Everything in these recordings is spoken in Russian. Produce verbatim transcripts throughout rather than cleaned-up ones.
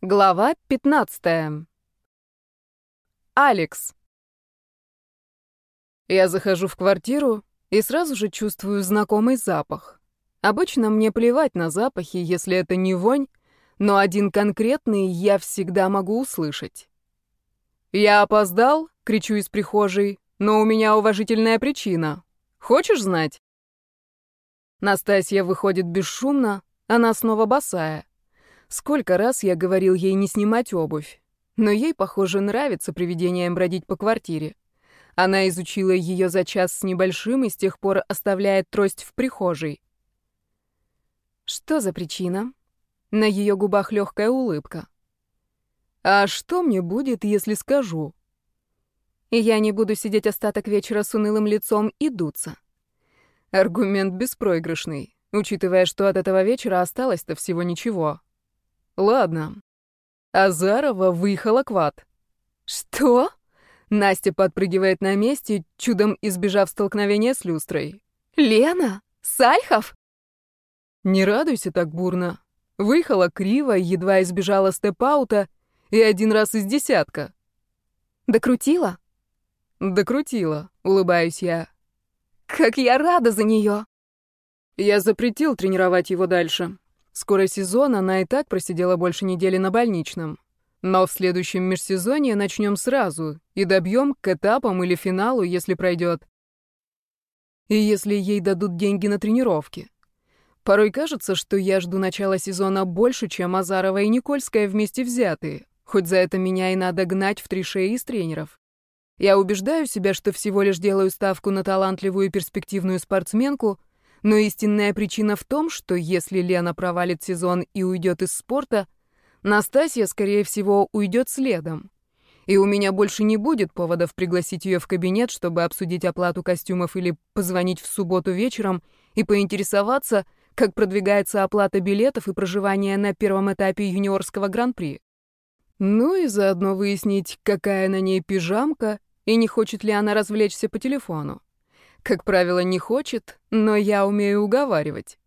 Глава пятнадцатая. Алекс. Я захожу в квартиру и сразу же чувствую знакомый запах. Обычно мне плевать на запахи, если это не вонь, но один конкретный я всегда могу услышать. «Я опоздал?» — кричу из прихожей, «но у меня уважительная причина. Хочешь знать?» Настасья выходит бесшумно, она снова босая. Сколько раз я говорил ей не снимать обувь, но ей, похоже, нравится привидением бродить по квартире. Она изучила ее за час с небольшим и с тех пор оставляет трость в прихожей. Что за причина? На ее губах легкая улыбка. А что мне будет, если скажу? И я не буду сидеть остаток вечера с унылым лицом и дуться. Аргумент беспроигрышный, учитывая, что от этого вечера осталось-то всего ничего. Ладно. Азарова выехала к ВАД. Что? Настя подпрыгивает на месте, чудом избежав столкновения с люстрой. Лена? Сальхов? Не радуйся так бурно. Выехала криво, едва избежала степ-аута и один раз из десятка. Докрутила? Докрутила, улыбаюсь я. Как я рада за нее! Я запретил тренировать его дальше. Скоро сезон, она и так просидела больше недели на больничном. Но в следующем межсезонье начнем сразу и добьем к этапам или финалу, если пройдет. И если ей дадут деньги на тренировки. Порой кажется, что я жду начала сезона больше, чем Азарова и Никольская вместе взятые, хоть за это меня и надо гнать в три шеи из тренеров. Я убеждаю себя, что всего лишь делаю ставку на талантливую и перспективную спортсменку, но истинная причина в том, что если Лена провалит сезон и уйдет из спорта, Настасья, скорее всего, уйдет следом. И у меня больше не будет поводов пригласить ее в кабинет, чтобы обсудить оплату костюмов или позвонить в субботу вечером и поинтересоваться, как продвигается оплата билетов и проживания на первом этапе юниорского гран-при. Ну и заодно выяснить, какая на ней пижамка и не хочет ли она развлечься по телефону. Как правило, не хочет, но я умею уговаривать.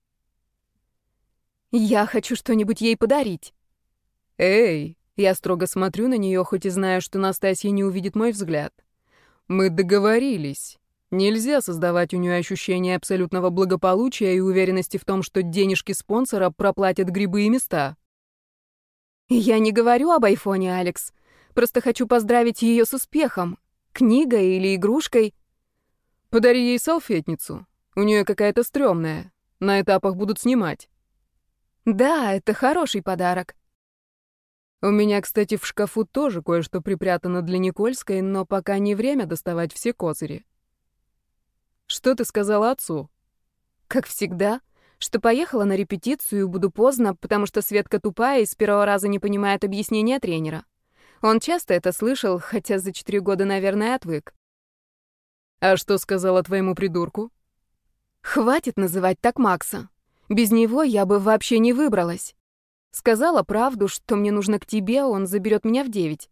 Я хочу что-нибудь ей подарить. Эй, я строго смотрю на нее, хоть и знаю, что Настасья не увидит мой взгляд. Мы договорились. Нельзя создавать у нее ощущение абсолютного благополучия и уверенности в том, что денежки спонсора проплатят грибы и места. Я не говорю об айфоне, Алекс. Просто хочу поздравить ее с успехом. Книгой или игрушкой. Подари ей салфетницу. У нее какая-то стрёмная. На этапах будут снимать. Да, это хороший подарок. У меня, кстати, в шкафу тоже кое-что припрятано для Никольской, но пока не время доставать все козыри. Что ты сказала отцу? Как всегда, что поехала на репетицию и буду поздно, потому что Светка тупая и с первого раза не понимает объяснения тренера. Он часто это слышал, хотя за четыре года, наверное, отвык. А что сказала твоему придурку? Хватит называть так Макса. Без него я бы вообще не выбралась. Сказала правду, что мне нужно к тебе, он заберет меня в девять.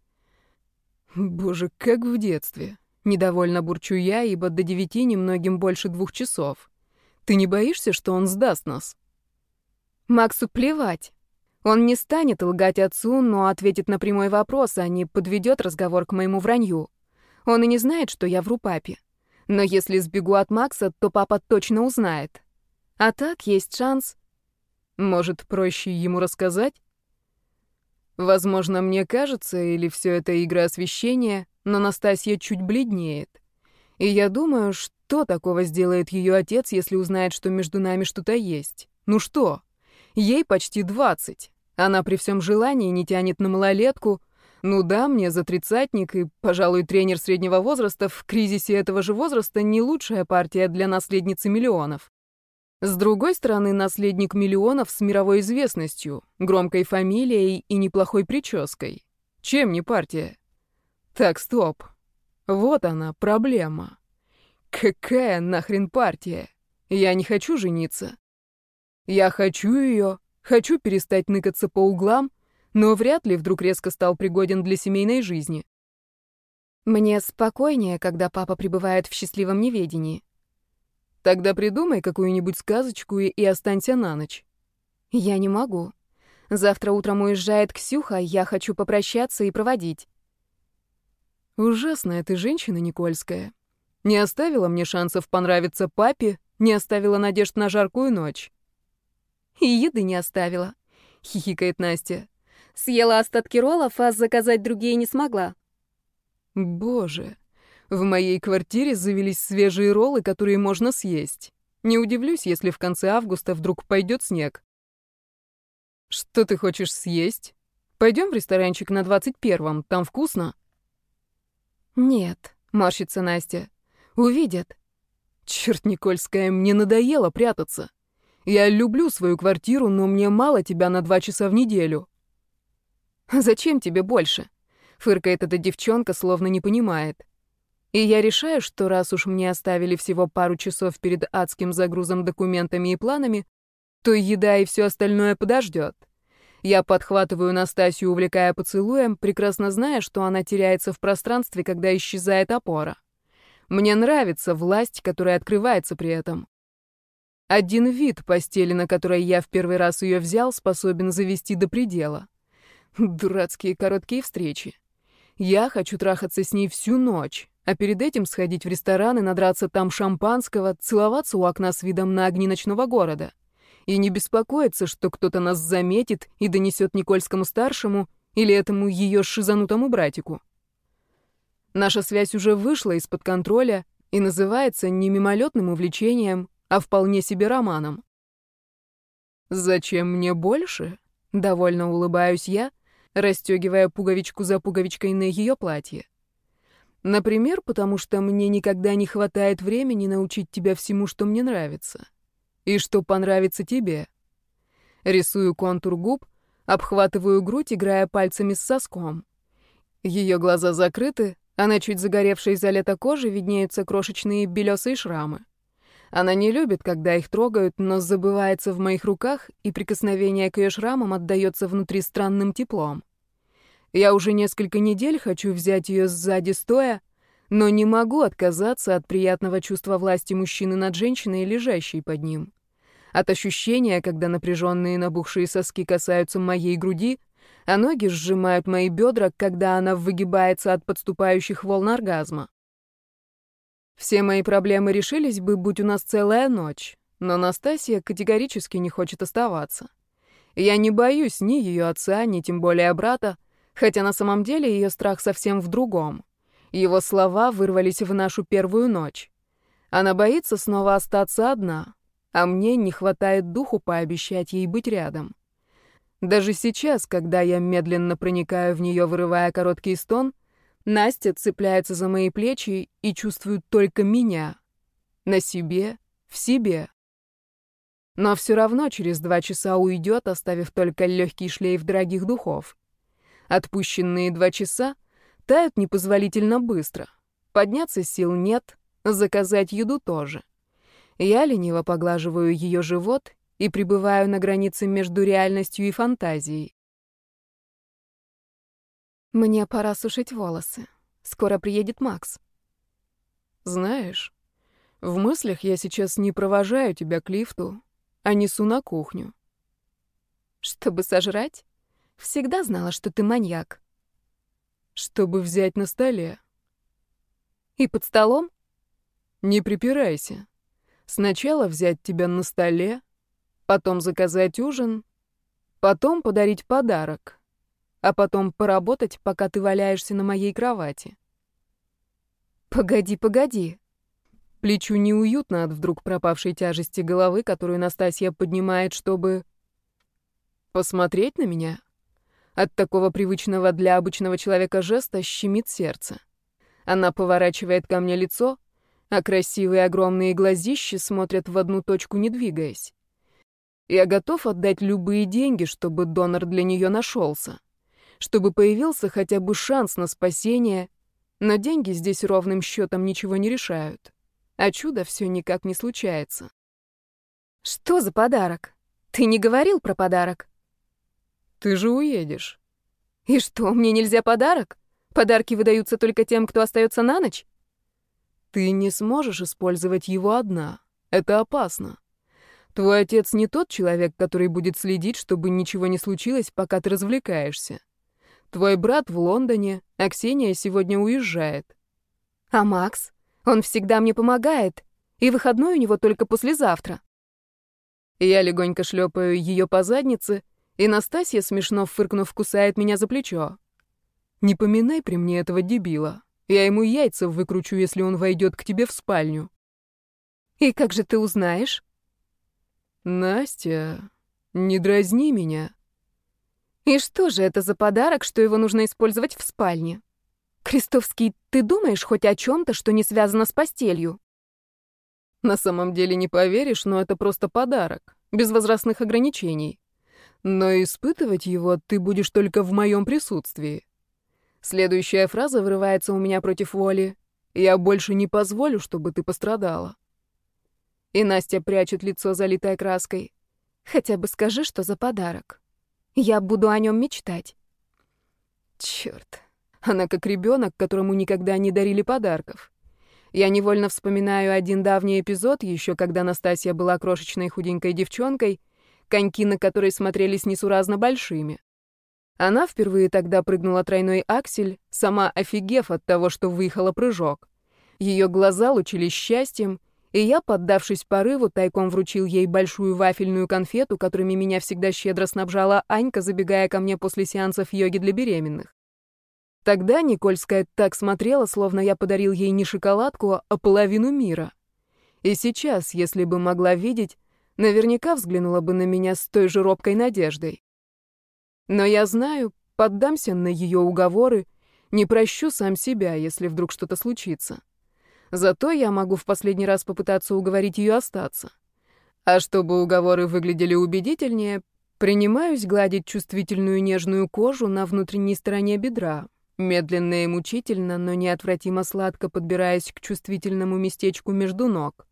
Боже, как в детстве. Недовольно бурчу я, ибо до девяти немногим больше двух часов. Ты не боишься, что он сдаст нас? Максу плевать. Он не станет лгать отцу, но ответит на прямой вопрос, а не подведет разговор к моему вранью. Он и не знает, что я вру папе. Но если сбегу от Макса, то папа точно узнает. А так есть шанс. Может, проще ему рассказать? Возможно, мне кажется, или все это игра освещения, но Настасья чуть бледнеет. И я думаю, что такого сделает ее отец, если узнает, что между нами что-то есть. Ну что? Ей почти двадцать. Она при всем желании не тянет на малолетку. Ну да, мне за тридцатник, и, пожалуй, тренер среднего возраста в кризисе этого же возраста не лучшая партия для наследницы миллионов. С другой стороны, наследник миллионов с мировой известностью, громкой фамилией и неплохой прической. Чем не партия? Так, стоп. Вот она, проблема. Какая нахрен партия? Я не хочу жениться. Я хочу ее, хочу перестать ныкаться по углам, но вряд ли вдруг резко стал пригоден для семейной жизни. Мне спокойнее, когда папа пребывает в счастливом неведении. Тогда придумай какую-нибудь сказочку и, и останься на ночь. Я не могу. Завтра утром уезжает Ксюха, я хочу попрощаться и проводить. Ужасная ты женщина, Никольская. Не оставила мне шансов понравиться папе, не оставила надежд на жаркую ночь. И еды не оставила, хихикает Настя. Съела остатки роллов, а заказать другие не смогла. Боже, в моей квартире завелись свежие роллы, которые можно съесть. Не удивлюсь, если в конце августа вдруг пойдет снег. Что ты хочешь съесть? Пойдем в ресторанчик на двадцать первом, там вкусно. Нет, морщится Настя. Увидят. Черт, Никольская, мне надоело прятаться. Я люблю свою квартиру, но мне мало тебя на два часа в неделю. Зачем тебе больше? Фыркает эта девчонка, словно не понимает. И я решаю, что раз уж мне оставили всего пару часов перед адским загрузом документами и планами, то еда и все остальное подождет. Я подхватываю Настасью, увлекая поцелуем, прекрасно зная, что она теряется в пространстве, когда исчезает опора. Мне нравится власть, которая открывается при этом. Один вид постели, на которой я в первый раз ее взял, способен завести до предела. Дурацкие короткие встречи. Я хочу трахаться с ней всю ночь, а перед этим сходить в ресторан и надраться там шампанского, целоваться у окна с видом на огни ночного города. И не беспокоиться, что кто-то нас заметит и донесет Никольскому-старшему или этому ее шизанутому братику. Наша связь уже вышла из-под контроля и называется не мимолетным увлечением, а вполне себе романом. «Зачем мне больше?» — довольно улыбаюсь я, расстегивая пуговичку за пуговичкой на ее платье. «Например, потому что мне никогда не хватает времени научить тебя всему, что мне нравится. И что понравится тебе». Рисую контур губ, обхватываю грудь, играя пальцами с соском. Ее глаза закрыты, а на чуть загоревшей за лето коже виднеются крошечные белесые шрамы. Она не любит, когда их трогают, но забывается в моих руках, и прикосновение к ее шрамам отдаётся внутри странным теплом. Я уже несколько недель хочу взять ее сзади стоя, но не могу отказаться от приятного чувства власти мужчины над женщиной, лежащей под ним. От ощущения, когда напряженные набухшие соски касаются моей груди, а ноги сжимают мои бедра, когда она выгибается от подступающих волн оргазма. Все мои проблемы решились бы, будь у нас целая ночь, но Настасья категорически не хочет оставаться. Я не боюсь ни ее отца, ни тем более брата, хотя на самом деле ее страх совсем в другом. Его слова вырвались в нашу первую ночь. Она боится снова остаться одна, а мне не хватает духу пообещать ей быть рядом. Даже сейчас, когда я медленно проникаю в нее, вырывая короткий стон, Настя цепляется за мои плечи и чувствует только меня. На себе, в себе. Но все равно через два часа уйдет, оставив только легкий шлейф дорогих духов. Отпущенные два часа тают непозволительно быстро. Подняться сил нет, заказать еду тоже. Я лениво поглаживаю ее живот и пребываю на границе между реальностью и фантазией. Мне пора сушить волосы. Скоро приедет Макс. Знаешь, в мыслях я сейчас не провожаю тебя к лифту, а несу на кухню. Чтобы сожрать? Всегда знала, что ты маньяк. Чтобы взять на столе. И под столом? Не припирайся. Сначала взять тебя на столе, потом заказать ужин, потом подарить подарок, а потом поработать, пока ты валяешься на моей кровати. Погоди, погоди. Плечу неуютно от вдруг пропавшей тяжести головы, которую Настасья поднимает, чтобы посмотреть на меня. От такого привычного для обычного человека жеста щемит сердце. Она поворачивает ко мне лицо, а красивые огромные глазищи смотрят в одну точку, не двигаясь. Я готов отдать любые деньги, чтобы донор для нее нашелся, чтобы появился хотя бы шанс на спасение, но деньги здесь ровным счетом ничего не решают, а чудо все никак не случается. Что за подарок? Ты не говорил про подарок? Ты же уедешь. И что, мне нельзя подарок? Подарки выдаются только тем, кто остается на ночь? Ты не сможешь использовать его одна. Это опасно. Твой отец не тот человек, который будет следить, чтобы ничего не случилось, пока ты развлекаешься. Твой брат в Лондоне, а Ксения сегодня уезжает. А Макс? Он всегда мне помогает, и выходной у него только послезавтра. Я легонько шлепаю ее по заднице, и Настасья, смешно фыркнув, кусает меня за плечо. Не поминай при мне этого дебила. Я ему яйца выкручу, если он войдет к тебе в спальню. И как же ты узнаешь? Настя, не дразни меня. И что же это за подарок, что его нужно использовать в спальне? Крестовский, ты думаешь хоть о чем-то, что не связано с постелью? На самом деле не поверишь, но это просто подарок, без возрастных ограничений. Но испытывать его ты будешь только в моем присутствии. Следующая фраза вырывается у меня против воли. Я больше не позволю, чтобы ты пострадала. И Настя прячет лицо, залитое краской. Хотя бы скажи, что за подарок. Я буду о нем мечтать. Черт. Она как ребенок, которому никогда не дарили подарков. Я невольно вспоминаю один давний эпизод, еще когда Настасья была крошечной худенькой девчонкой, коньки на которой смотрелись несуразно большими. Она впервые тогда прыгнула тройной аксель, сама офигев от того, что выехала прыжок. Ее глаза лучились счастьем, и я, поддавшись порыву, тайком вручил ей большую вафельную конфету, которыми меня всегда щедро снабжала Анька, забегая ко мне после сеансов йоги для беременных. Тогда Никольская так смотрела, словно я подарил ей не шоколадку, а половину мира. И сейчас, если бы могла видеть, наверняка взглянула бы на меня с той же робкой надеждой. Но я знаю, поддамся на ее уговоры, не прощу сам себя, если вдруг что-то случится. Зато я могу в последний раз попытаться уговорить ее остаться. А чтобы уговоры выглядели убедительнее, принимаюсь гладить чувствительную нежную кожу на внутренней стороне бедра, медленно и мучительно, но неотвратимо сладко подбираясь к чувствительному местечку между ног.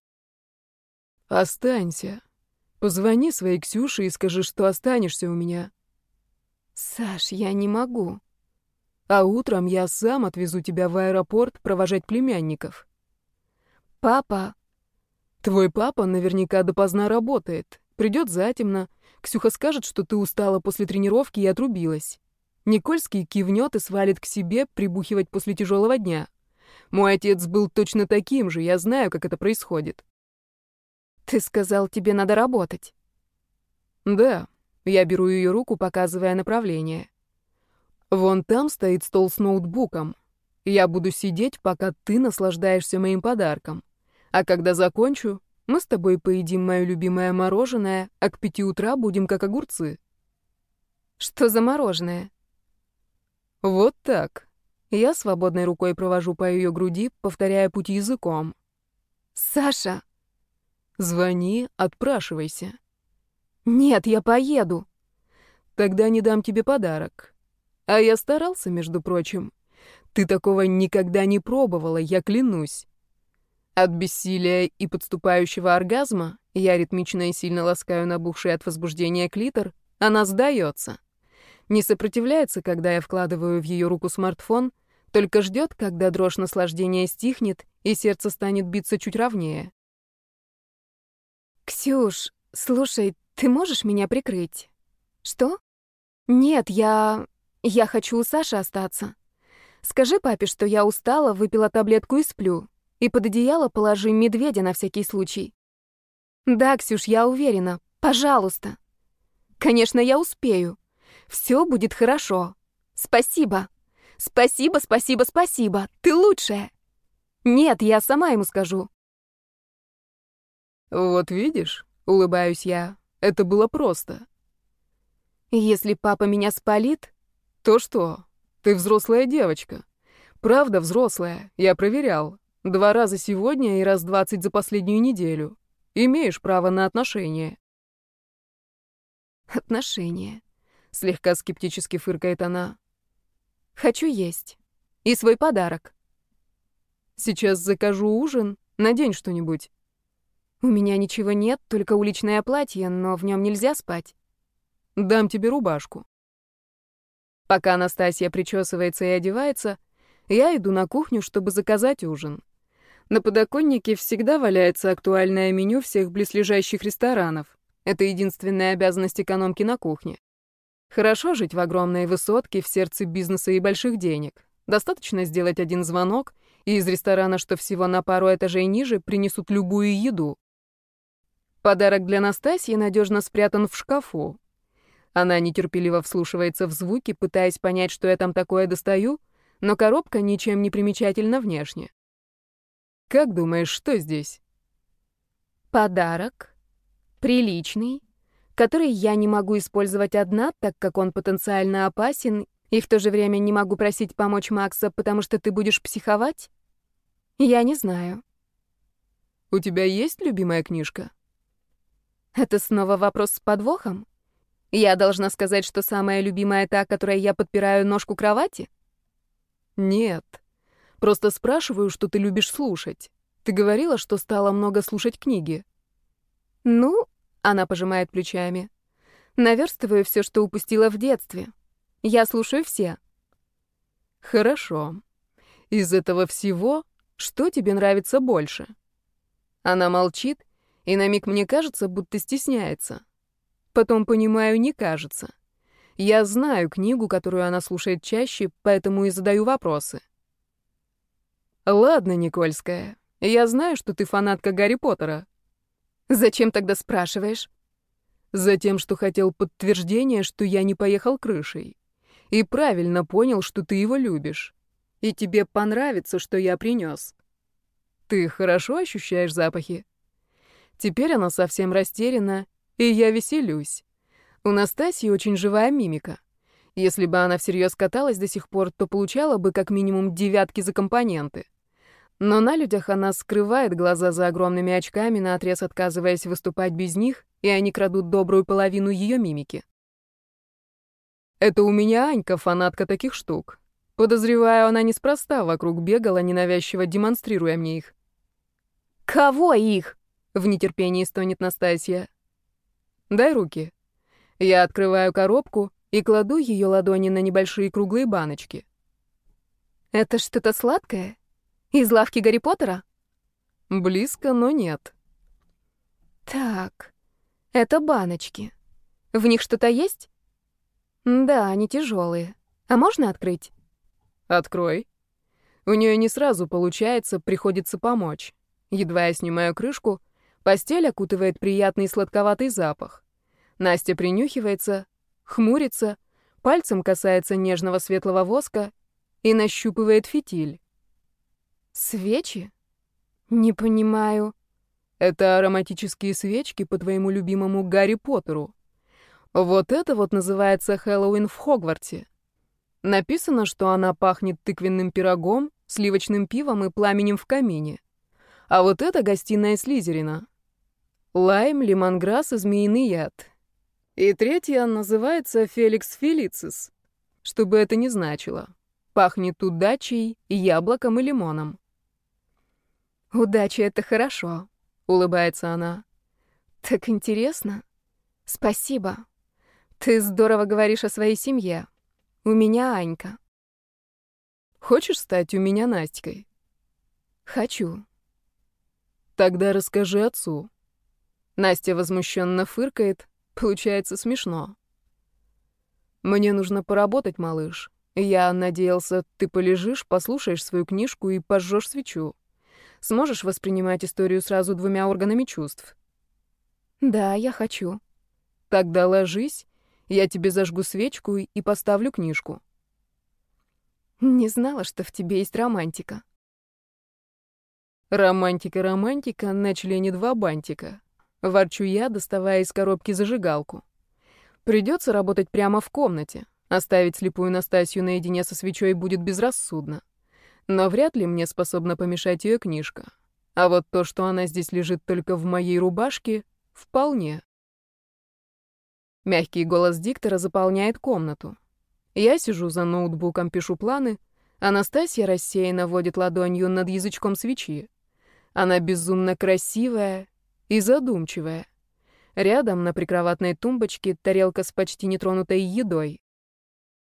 «Останься. Позвони своей Ксюше и скажи, что останешься у меня». «Саш, я не могу». «А утром я сам отвезу тебя в аэропорт провожать племянников». «Папа...» «Твой папа наверняка допоздна работает. Придет затемно. Ксюха скажет, что ты устала после тренировки и отрубилась. Никольский кивнет и свалит к себе прибухивать после тяжелого дня. Мой отец был точно таким же, я знаю, как это происходит». «Ты сказал, тебе надо работать». «Да». Я беру ее руку, показывая направление. «Вон там стоит стол с ноутбуком. Я буду сидеть, пока ты наслаждаешься моим подарком. А когда закончу, мы с тобой поедим мое любимое мороженое, а к пяти утра будем как огурцы». «Что за мороженое?» «Вот так». Я свободной рукой провожу по ее груди, повторяя путь языком. «Саша!» «Звони, отпрашивайся». «Нет, я поеду». «Тогда не дам тебе подарок». А я старался, между прочим. Ты такого никогда не пробовала, я клянусь. От бессилия и подступающего оргазма я ритмично и сильно ласкаю набухший от возбуждения клитор, она сдается. Не сопротивляется, когда я вкладываю в ее руку смартфон, только ждет, когда дрожь наслаждения стихнет и сердце станет биться чуть ровнее. «Ксюш, слушай, ты можешь меня прикрыть?» «Что?» «Нет, я... я хочу у Саши остаться. Скажи папе, что я устала, выпила таблетку и сплю. И под одеяло положи медведя на всякий случай». «Да, Ксюш, я уверена. Пожалуйста». «Конечно, я успею. Все будет хорошо. Спасибо. Спасибо, спасибо, спасибо. Ты лучшая». «Нет, я сама ему скажу». «Вот видишь», — улыбаюсь я, — «это было просто». «Если папа меня спалит...» «То что? Ты взрослая девочка. Правда взрослая, я проверял. Два раза сегодня и раз двадцать за последнюю неделю. Имеешь право на отношения». «Отношения», — слегка скептически фыркает она. «Хочу есть. И свой подарок». «Сейчас закажу ужин, надень что-нибудь». «У меня ничего нет, только уличное платье, но в нем нельзя спать». «Дам тебе рубашку». Пока Настасья причесывается и одевается, я иду на кухню, чтобы заказать ужин. На подоконнике всегда валяется актуальное меню всех близлежащих ресторанов. Это единственная обязанность экономки на кухне. Хорошо жить в огромной высотке в сердце бизнеса и больших денег. Достаточно сделать один звонок, и из ресторана, что всего на пару этажей ниже, принесут любую еду. Подарок для Настасьи надежно спрятан в шкафу. Она нетерпеливо вслушивается в звуки, пытаясь понять, что я там такое достаю, но коробка ничем не примечательна внешне. Как думаешь, что здесь? Подарок. Приличный. Который я не могу использовать одна, так как он потенциально опасен, и в то же время не могу просить помочь Макса, потому что ты будешь психовать? Я не знаю. У тебя есть любимая книжка? Это снова вопрос с подвохом? Я должна сказать, что самая любимая та, которой я подпираю ножку кровати? Нет. Просто спрашиваю, что ты любишь слушать. Ты говорила, что стала много слушать книги. Ну, она пожимает плечами. Наверстываю все, что упустила в детстве. Я слушаю все. Хорошо. Из этого всего, что тебе нравится больше? Она молчит, и на миг мне кажется, будто стесняется. Потом понимаю, не кажется. Я знаю книгу, которую она слушает чаще, поэтому и задаю вопросы. Ладно, Никольская, я знаю, что ты фанатка Гарри Поттера. Зачем тогда спрашиваешь? Затем, что хотел подтверждения, что я не поехал крышей. И правильно понял, что ты его любишь. И тебе понравится, что я принес. Ты хорошо ощущаешь запахи? Теперь она совсем растеряна, и я веселюсь. У Настасьи очень живая мимика. Если бы она всерьез каталась до сих пор, то получала бы как минимум девятки за компоненты. Но на людях она скрывает глаза за огромными очками, наотрез отказываясь выступать без них, и они крадут добрую половину ее мимики. Это у меня Анька, фанатка таких штук. Подозреваю, она неспроста вокруг бегала, ненавязчиво демонстрируя мне их. «Кого их?» — в нетерпении стонет Настасья. «Дай руки». Я открываю коробку и кладу ее ладони на небольшие круглые баночки. «Это что-то сладкое? Из лавки Гарри Поттера?» Близко, но нет. Так, это баночки. В них что-то есть? Да, они тяжелые. А можно открыть? Открой. У нее не сразу получается, приходится помочь. Едва я снимаю крышку, постель окутывает приятный сладковатый запах. Настя принюхивается, хмурится, пальцем касается нежного светлого воска и нащупывает фитиль. Свечи? Не понимаю. Это ароматические свечки по твоему любимому Гарри Поттеру. Вот это вот называется Хэллоуин в Хогвартсе. Написано, что она пахнет тыквенным пирогом, сливочным пивом и пламенем в камине. А вот это гостиная Слизерина. Лайм, лемонграсс и змеиный яд. И третья называется Феликс Фелицис. Что бы это ни значило. Пахнет удачей, яблоком и лимоном. «Удача — это хорошо», — улыбается она. «Так интересно. Спасибо. Ты здорово говоришь о своей семье. У меня Анька». «Хочешь стать у меня Настькой?» «Хочу». «Тогда расскажи отцу». Настя возмущенно фыркает. Получается смешно. «Мне нужно поработать, малыш. Я надеялся, ты полежишь, послушаешь свою книжку и пожжешь свечу. Сможешь воспринимать историю сразу двумя органами чувств?» «Да, я хочу». «Тогда ложись, я тебе зажгу свечку и поставлю книжку». «Не знала, что в тебе есть романтика». «Романтика-романтика, на члене два бантика». Ворчу я, доставая из коробки зажигалку. Придется работать прямо в комнате. Оставить слепую Настасью наедине со свечой будет безрассудно. Но вряд ли мне способна помешать ее книжка. А вот то, что она здесь лежит только в моей рубашке, вполне. Мягкий голос диктора заполняет комнату. Я сижу за ноутбуком, пишу планы, а Настасья рассеянно водит ладонью над язычком свечи. Она безумно красивая и задумчивая. Рядом на прикроватной тумбочке тарелка с почти нетронутой едой.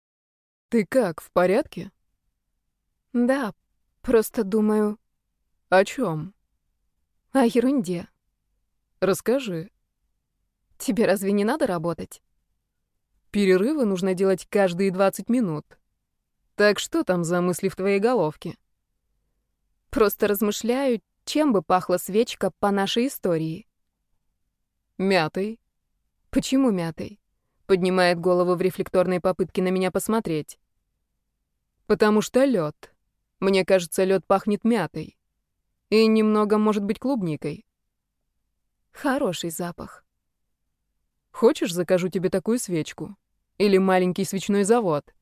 «Ты как, в порядке?» «Да, просто думаю...» О чем? О ерунде. Расскажи. Тебе разве не надо работать? Перерывы нужно делать каждые двадцать минут. Так что там за мысли в твоей головке? Просто размышляю, чем бы пахла свечка по нашей истории. Мятой. Почему мятой? Поднимает голову в рефлекторной попытке на меня посмотреть. Потому что лед. Мне кажется, лед пахнет мятой. И немного, может быть, клубникой. Хороший запах. Хочешь, закажу тебе такую свечку? Или маленький свечной завод?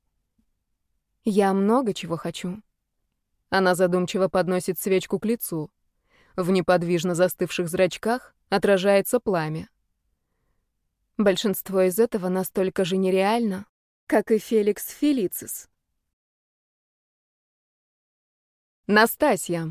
Я много чего хочу. Она задумчиво подносит свечку к лицу. В неподвижно застывших зрачках отражается пламя. Большинство из этого настолько же нереально, как и Феликс Фелицис. Настасья.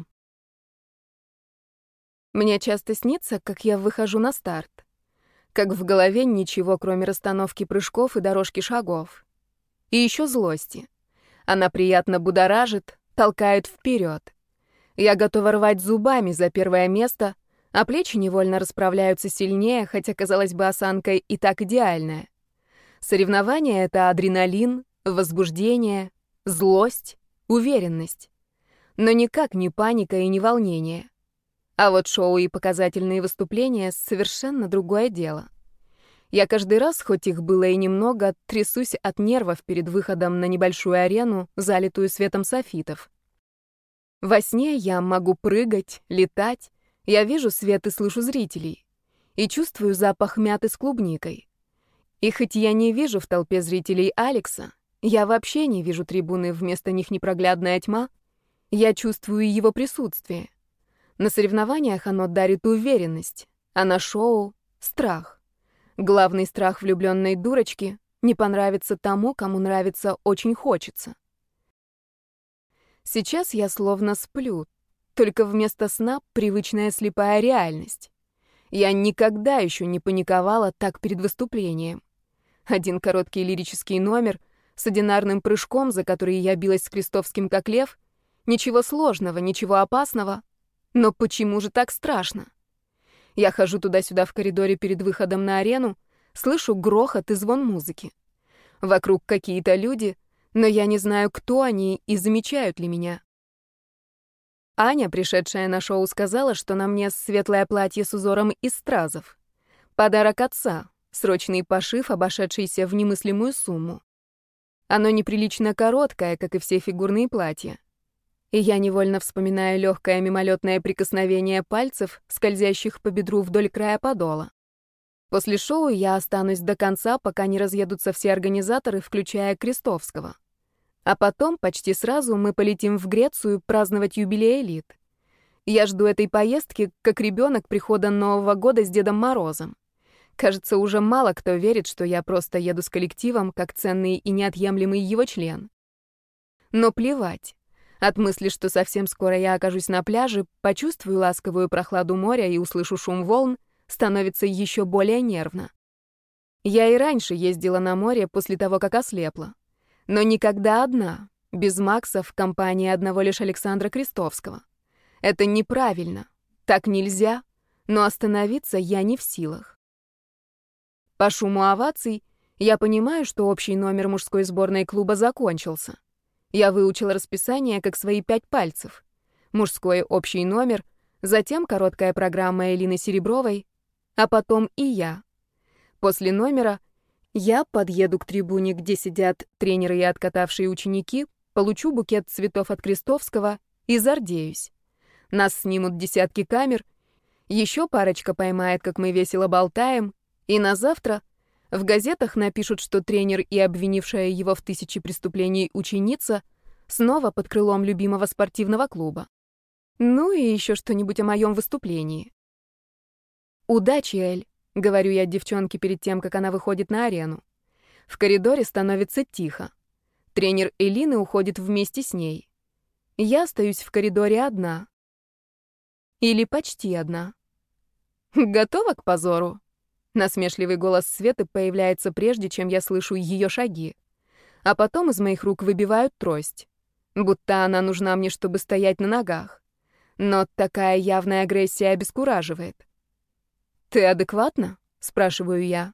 Мне часто снится, как я выхожу на старт. Как в голове ничего, кроме расстановки прыжков и дорожки шагов. И еще злости. Она приятно будоражит, толкает вперед. Я готова рвать зубами за первое место, а плечи невольно расправляются сильнее, хотя, казалось бы, осанка и так идеальная. Соревнование — это адреналин, возбуждение, злость, уверенность. Но никак не паника и не волнение. А вот шоу и показательные выступления — совершенно другое дело. Я каждый раз, хоть их было и немного, трясусь от нервов перед выходом на небольшую арену, залитую светом софитов. Во сне я могу прыгать, летать, я вижу свет и слышу зрителей. И чувствую запах мяты с клубникой. И хоть я не вижу в толпе зрителей Алекса, я вообще не вижу трибуны, вместо них непроглядная тьма, я чувствую его присутствие. На соревнованиях оно дарит уверенность, а на шоу — страх. Главный страх влюбленной дурочки — не понравится тому, кому нравится очень хочется. Сейчас я словно сплю, только вместо сна привычная слепая реальность. Я никогда еще не паниковала так перед выступлением. Один короткий лирический номер с одинарным прыжком, за который я билась с Крестовским как лев. Ничего сложного, ничего опасного. Но почему же так страшно? Я хожу туда-сюда в коридоре перед выходом на арену, слышу грохот и звон музыки. Вокруг какие-то люди, но я не знаю, кто они и замечают ли меня. Аня, пришедшая на шоу, сказала, что на мне светлое платье с узором из стразов. Подарок отца, срочный пошив, обошедшийся в немыслимую сумму. Оно неприлично короткое, как и все фигурные платья. И я невольно вспоминаю легкое мимолетное прикосновение пальцев, скользящих по бедру вдоль края подола. После шоу я останусь до конца, пока не разъедутся все организаторы, включая Крестовского. А потом, почти сразу, мы полетим в Грецию праздновать юбилей элит. Я жду этой поездки, как ребенок прихода Нового года с Дедом Морозом. Кажется, уже мало кто верит, что я просто еду с коллективом, как ценный и неотъемлемый его член. Но плевать. От мысли, что совсем скоро я окажусь на пляже, почувствую ласковую прохладу моря и услышу шум волн, становится еще более нервно. Я и раньше ездила на море после того, как ослепла. Но никогда одна, без Макса в компании одного лишь Александра Крестовского. Это неправильно, так нельзя, но остановиться я не в силах. По шуму оваций я понимаю, что общий номер мужской сборной клуба закончился. Я выучила расписание как свои пять пальцев. Мужской общий номер, затем короткая программа Элины Серебровой, а потом и я. После номера я подъеду к трибуне, где сидят тренеры и откатавшие ученики, получу букет цветов от Крестовского и зардеюсь. Нас снимут десятки камер, еще парочка поймает, как мы весело болтаем, и на завтра в газетах напишут, что тренер и обвинившая его в тысяче преступлений ученица снова под крылом любимого спортивного клуба. Ну и еще что-нибудь о моем выступлении. «Удачи, Эль», — говорю я девчонке перед тем, как она выходит на арену. В коридоре становится тихо. Тренер Элины уходит вместе с ней. Я остаюсь в коридоре одна. Или почти одна. «Готова к позору?» Насмешливый голос Светы появляется прежде, чем я слышу ее шаги. А потом из моих рук выбивают трость. Будто она нужна мне, чтобы стоять на ногах. Но такая явная агрессия обескураживает. «Ты адекватна?» — спрашиваю я.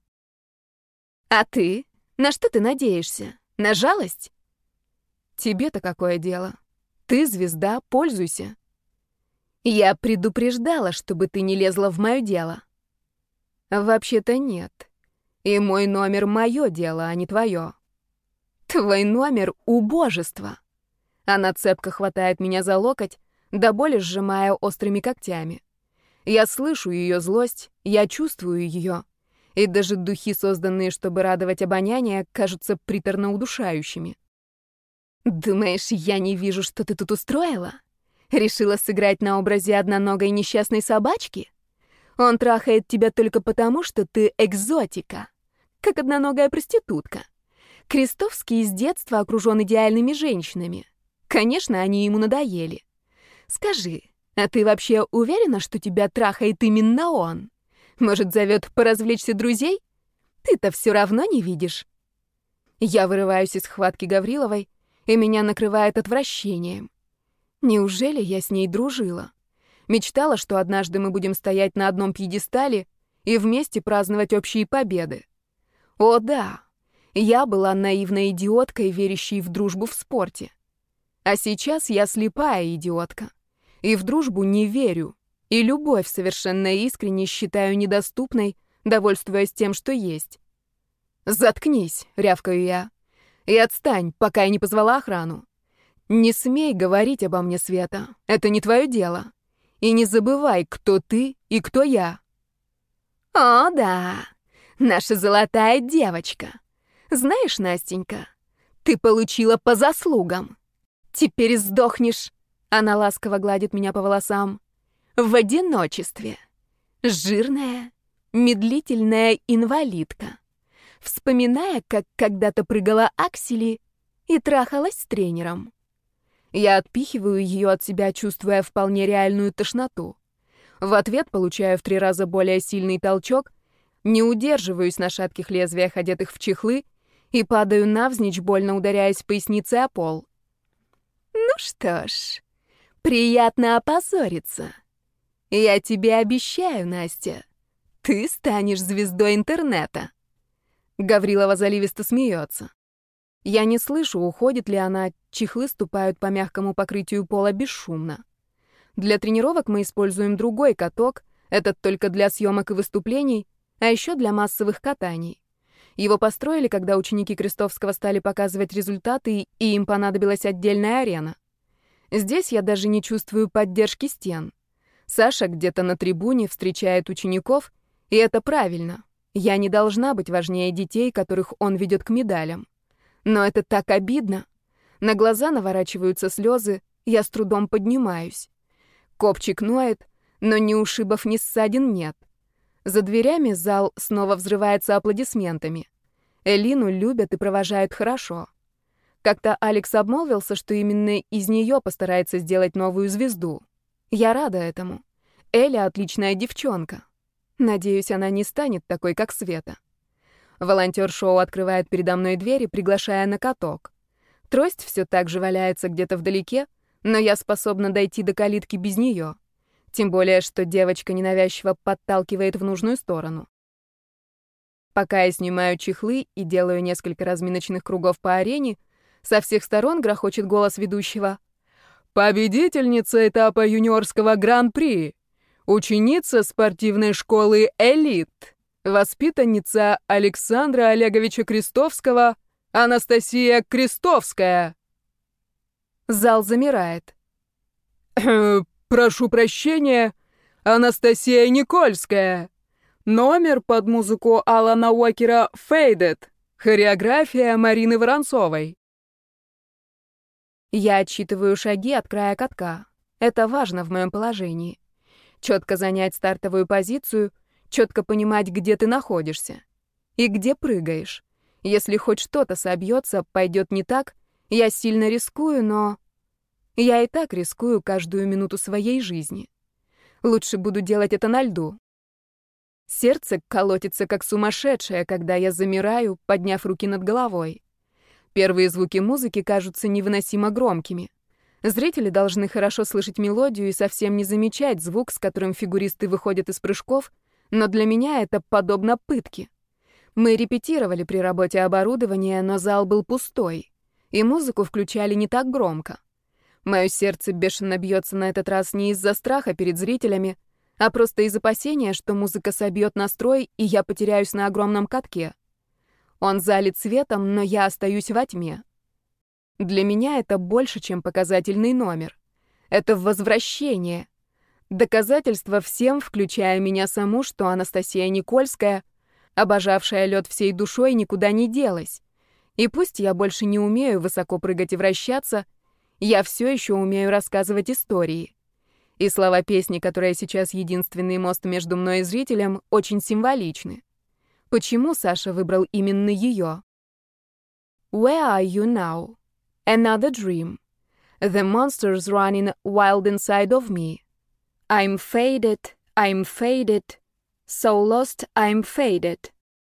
«А ты? На что ты надеешься? На жалость?» «Тебе-то какое дело? Ты звезда, пользуйся». «Я предупреждала, чтобы ты не лезла в мое дело». «Вообще-то нет. И мой номер — мое дело, а не твое». «Твой номер — убожество». Она цепко хватает меня за локоть, до боли сжимая острыми когтями. Я слышу ее злость, я чувствую ее, и даже духи, созданные, чтобы радовать обоняние, кажутся приторно-удушающими. «Думаешь, я не вижу, что ты тут устроила? Решила сыграть на образе одноногой несчастной собачки? Он трахает тебя только потому, что ты экзотика, как одноногая проститутка. Крестовский с детства окружен идеальными женщинами. Конечно, они ему надоели. Скажи, а ты вообще уверена, что тебя трахает именно он? Может, зовет поразвлечься друзей? Ты-то все равно не видишь». Я вырываюсь из схватки Гавриловой, и меня накрывает отвращением. Неужели я с ней дружила? Мечтала, что однажды мы будем стоять на одном пьедестале и вместе праздновать общие победы. О да, я была наивной идиоткой, верящей в дружбу в спорте. А сейчас я слепая идиотка. И в дружбу не верю. И любовь совершенно искренне считаю недоступной, довольствуясь тем, что есть. «Заткнись», — рявкаю я. «И отстань, пока я не позвала охрану. Не смей говорить обо мне, Света. Это не твое дело. И не забывай, кто ты и кто я». «О, да, наша золотая девочка. Знаешь, Настенька, ты получила по заслугам. Теперь сдохнешь». Она ласково гладит меня по волосам. «В одиночестве. Жирная, медлительная инвалидка. Вспоминая, как когда-то прыгала аксели и трахалась с тренером». Я отпихиваю ее от себя, чувствуя вполне реальную тошноту. В ответ получаю в три раза более сильный толчок, не удерживаюсь на шатких лезвиях, одетых в чехлы, и падаю навзничь, больно ударяясь поясницей о пол. «Ну что ж, приятно опозориться. Я тебе обещаю, Настя, ты станешь звездой интернета». Гаврилова заливисто смеется. Я не слышу, уходит ли она, чехлы ступают по мягкому покрытию пола бесшумно. Для тренировок мы используем другой каток, этот только для съемок и выступлений, а еще для массовых катаний. Его построили, когда ученики Крестовского стали показывать результаты, и им понадобилась отдельная арена. Здесь я даже не чувствую поддержки стен. Саша где-то на трибуне встречает учеников, и это правильно. Я не должна быть важнее детей, которых он ведет к медалям. Но это так обидно. На глаза наворачиваются слезы, я с трудом поднимаюсь. Копчик ноет, но ни ушибов, ни ссадин нет. За дверями зал снова взрывается аплодисментами. Элину любят и провожают хорошо. Как-то Алекс обмолвился, что именно из нее постарается сделать новую звезду. Я рада этому. Эля отличная девчонка. Надеюсь, она не станет такой, как Света. Волонтер шоу открывает передо мной двери, приглашая на каток. Трость все так же валяется где-то вдалеке, но я способна дойти до калитки без нее. Тем более, что девочка ненавязчиво подталкивает в нужную сторону. Пока я снимаю чехлы и делаю несколько разминочных кругов по арене, со всех сторон грохочет голос ведущего. «Победительница этапа юниорского гран-при! Ученица спортивной школы «Элит», воспитанница Александра Олеговича Крестовского, Анастасия Крестовская». Зал замирает. «Прошу прощения, Анастасия Никольская. Номер под музыку Алана Уокера «Faded». Хореография Марины Воронцовой». Я отсчитываю шаги от края катка. Это важно в моем положении. Четко занять стартовую позицию, четко понимать, где ты находишься и где прыгаешь. Если хоть что-то собьется, пойдет не так, я сильно рискую, но... Я и так рискую каждую минуту своей жизни. Лучше буду делать это на льду. Сердце колотится как сумасшедшее, когда я замираю, подняв руки над головой. Первые звуки музыки кажутся невыносимо громкими. Зрители должны хорошо слышать мелодию и совсем не замечать звук, с которым фигуристы выходят из прыжков, но для меня это подобно пытке. Мы репетировали при работе оборудования, но зал был пустой, и музыку включали не так громко. Мое сердце бешено бьется на этот раз не из-за страха перед зрителями, а просто из опасения, что музыка собьет настрой, и я потеряюсь на огромном катке. Он залит светом, но я остаюсь во тьме. Для меня это больше, чем показательный номер. Это возвращение. Доказательство всем, включая меня саму, что Анастасия Никольская, обожавшая лед всей душой, никуда не делась. И пусть я больше не умею высоко прыгать и вращаться, я все еще умею рассказывать истории. И слова песни, которая сейчас единственный мост между мной и зрителем, очень символичны. Почему Саша выбрал именно ее? Where are you now? Another dream. The monsters running wild inside of me. I'm faded, I'm faded. So lost, I'm faded.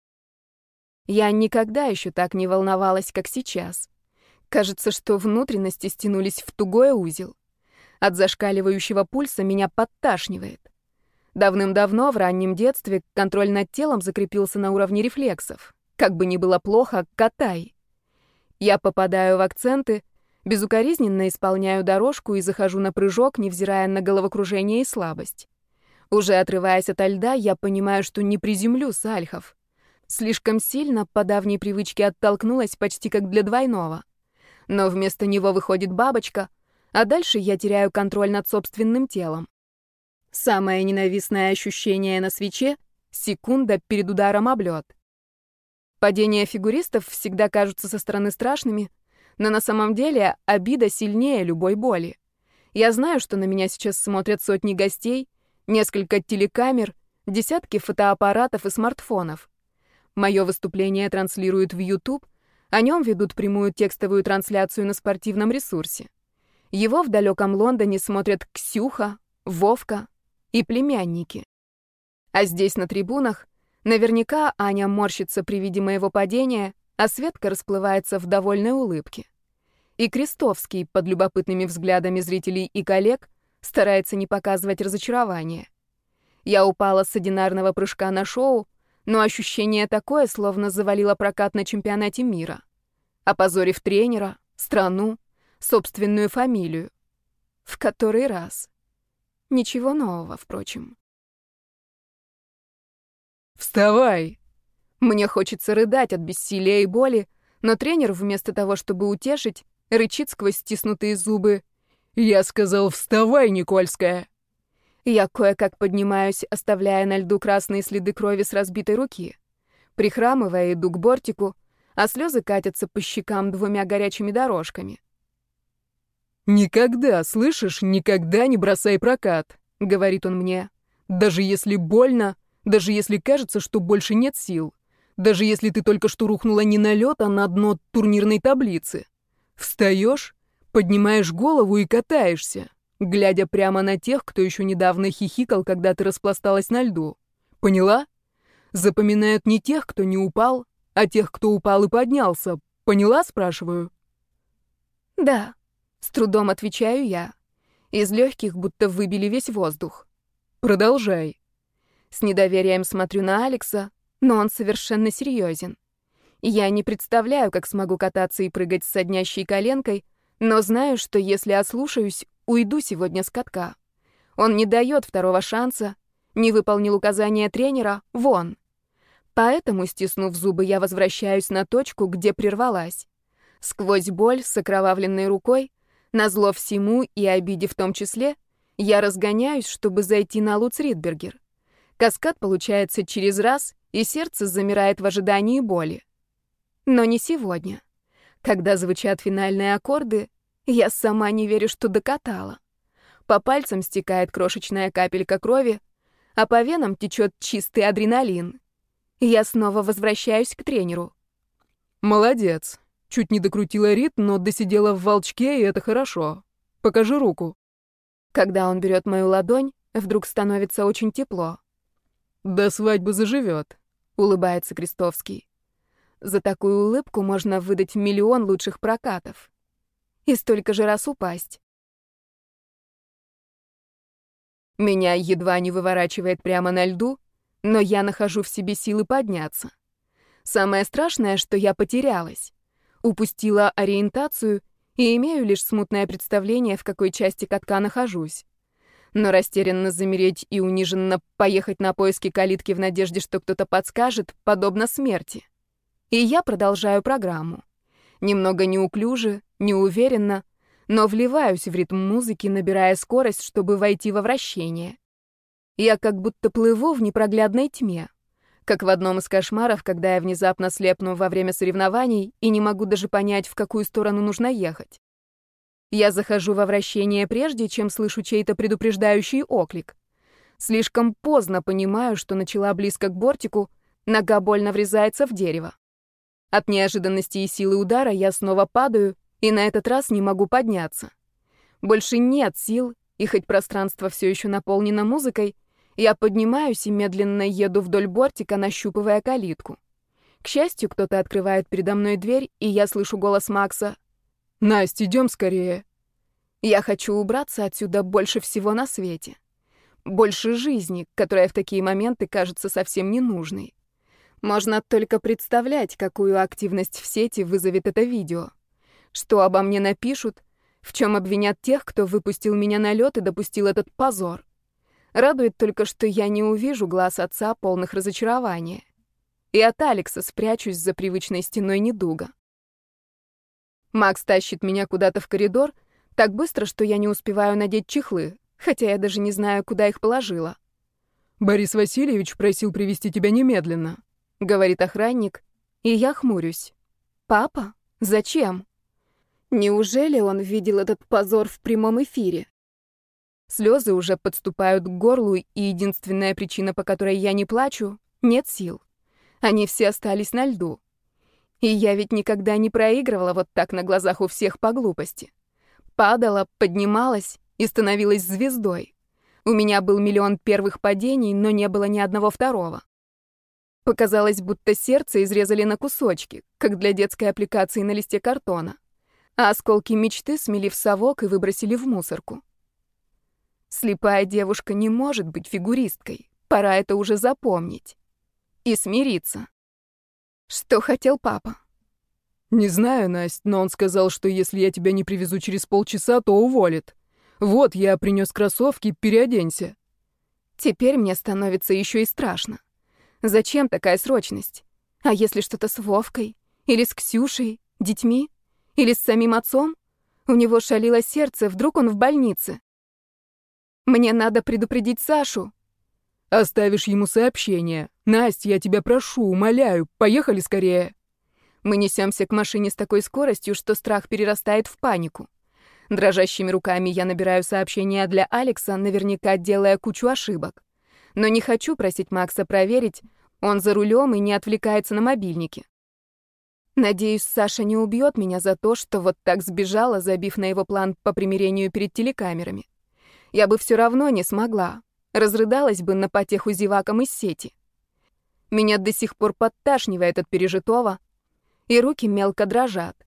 Я никогда еще так не волновалась, как сейчас. Кажется, что внутренности стянулись в тугой узел. От зашкаливающего пульса меня подташнивает. Давным-давно, в раннем детстве, контроль над телом закрепился на уровне рефлексов. Как бы ни было плохо, катай. Я попадаю в акценты, безукоризненно исполняю дорожку и захожу на прыжок, невзирая на головокружение и слабость. Уже отрываясь ото льда, я понимаю, что не приземлю сальхов. Слишком сильно по давней привычке оттолкнулась, почти как для двойного. Но вместо него выходит бабочка, а дальше я теряю контроль над собственным телом. Самое ненавистное ощущение на свече — секунда перед ударом об лед. Падения фигуристов всегда кажутся со стороны страшными, но на самом деле обида сильнее любой боли. Я знаю, что на меня сейчас смотрят сотни гостей, несколько телекамер, десятки фотоаппаратов и смартфонов. Мое выступление транслируют в YouTube, о нем ведут прямую текстовую трансляцию на спортивном ресурсе. Его в далеком Лондоне смотрят Ксюха, Вовка и племянники. А здесь на трибунах наверняка Аня морщится при виде моего падения, а Светка расплывается в довольной улыбке. И Крестовский под любопытными взглядами зрителей и коллег старается не показывать разочарования. Я упала с одинарного прыжка на шоу, но ощущение такое, словно завалила прокат на чемпионате мира, опозорив тренера, страну, собственную фамилию. В который раз. Ничего нового, впрочем. «Вставай!» Мне хочется рыдать от бессилия и боли, но тренер, вместо того, чтобы утешить, рычит сквозь стиснутые зубы. «Я сказал, вставай, Никольская!» Я кое-как поднимаюсь, оставляя на льду красные следы крови с разбитой руки. Прихрамывая, иду к бортику, а слезы катятся по щекам двумя горячими дорожками. «Никогда, слышишь, никогда не бросай прокат», — говорит он мне. «Даже если больно, даже если кажется, что больше нет сил, даже если ты только что рухнула не на лед, а на дно турнирной таблицы. Встаешь, поднимаешь голову и катаешься, глядя прямо на тех, кто еще недавно хихикал, когда ты распласталась на льду. Поняла? Запоминают не тех, кто не упал, а тех, кто упал и поднялся. Поняла, спрашиваю?» «Да», — с трудом отвечаю я. Из легких будто выбили весь воздух. «Продолжай». С недоверием смотрю на Алекса, но он совершенно серьезен. Я не представляю, как смогу кататься и прыгать с соднящей коленкой, но знаю, что если ослушаюсь, уйду сегодня с катка. Он не дает второго шанса, не выполнил указания тренера — вон. Поэтому, стиснув зубы, я возвращаюсь на точку, где прервалась. Сквозь боль, с окровавленной рукой, назло всему и обиде в том числе, я разгоняюсь, чтобы зайти на Луц Ридбергер. Каскад получается через раз, и сердце замирает в ожидании боли. Но не сегодня. Когда звучат финальные аккорды, я сама не верю, что докатала. По пальцам стекает крошечная капелька крови, а по венам течет чистый адреналин. Я снова возвращаюсь к тренеру. «Молодец. Чуть не докрутила ритм, но досидела в волчке, и это хорошо. Покажи руку». Когда он берет мою ладонь, вдруг становится очень тепло. «До свадьбы заживет», — улыбается Крестовский. За такую улыбку можно выдать миллион лучших прокатов. И столько же раз упасть. Меня едва не выворачивает прямо на льду, но я нахожу в себе силы подняться. Самое страшное, что я потерялась. Упустила ориентацию и имею лишь смутное представление, в какой части катка нахожусь. Но растерянно замереть и униженно поехать на поиски калитки в надежде, что кто-то подскажет, подобно смерти. И я продолжаю программу. Немного неуклюже, неуверенно, но вливаюсь в ритм музыки, набирая скорость, чтобы войти во вращение. Я как будто плыву в непроглядной тьме, как в одном из кошмаров, когда я внезапно слепну во время соревнований и не могу даже понять, в какую сторону нужно ехать. Я захожу во вращение прежде, чем слышу чей-то предупреждающий оклик. Слишком поздно понимаю, что начала близко к бортику, нога больно врезается в дерево. От неожиданности и силы удара я снова падаю, и на этот раз не могу подняться. Больше нет сил, и хоть пространство все еще наполнено музыкой, я поднимаюсь и медленно еду вдоль бортика, нащупывая калитку. К счастью, кто-то открывает передо мной дверь, и я слышу голос Макса. «Настя, идем скорее». Я хочу убраться отсюда больше всего на свете. Больше жизни, которая в такие моменты кажется совсем ненужной. Можно только представлять, какую активность в сети вызовет это видео. Что обо мне напишут, в чем обвинят тех, кто выпустил меня на лед и допустил этот позор. Радует только, что я не увижу глаз отца, полных разочарования. И от Алекса спрячусь за привычной стеной недуга. Макс тащит меня куда-то в коридор так быстро, что я не успеваю надеть чехлы, хотя я даже не знаю, куда их положила. «Борис Васильевич просил привести тебя немедленно», — говорит охранник, и я хмурюсь. «Папа? Зачем? Неужели он видел этот позор в прямом эфире?» Слезы уже подступают к горлу, и единственная причина, по которой я не плачу — нет сил. Они все остались на льду. И я ведь никогда не проигрывала вот так на глазах у всех по глупости. Падала, поднималась и становилась звездой. У меня был миллион первых падений, но не было ни одного второго. Показалось, будто сердце изрезали на кусочки, как для детской аппликации на листе картона, а осколки мечты смели в совок и выбросили в мусорку. Слепая девушка не может быть фигуристкой. Пора это уже запомнить. И смириться. Что хотел папа? «Не знаю, Насть, но он сказал, что если я тебя не привезу через полчаса, то уволит. Вот, я принес кроссовки, переоденься». Теперь мне становится еще и страшно. Зачем такая срочность? А если что-то с Вовкой? Или с Ксюшей? Детьми? Или с самим отцом? У него шалило сердце, вдруг он в больнице. Мне надо предупредить Сашу. «Оставишь ему сообщение. Настя, я тебя прошу, умоляю, поехали скорее». Мы несемся к машине с такой скоростью, что страх перерастает в панику. Дрожащими руками я набираю сообщение для Алекса, наверняка делая кучу ошибок. Но не хочу просить Макса проверить, он за рулем и не отвлекается на мобильнике. Надеюсь, Саша не убьет меня за то, что вот так сбежала, забив на его план по примирению перед телекамерами. Я бы все равно не смогла. Разрыдалась бы на потеху зевакам из сети. Меня до сих пор подташнивает от пережитого, и руки мелко дрожат.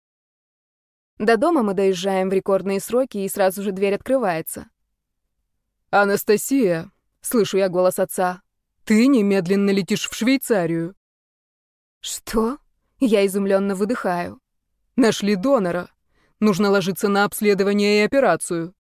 До дома мы доезжаем в рекордные сроки, и сразу же дверь открывается. «Анастасия», — слышу я голос отца, — «ты немедленно летишь в Швейцарию». «Что?» — я изумленно выдыхаю. «Нашли донора. Нужно ложиться на обследование и операцию».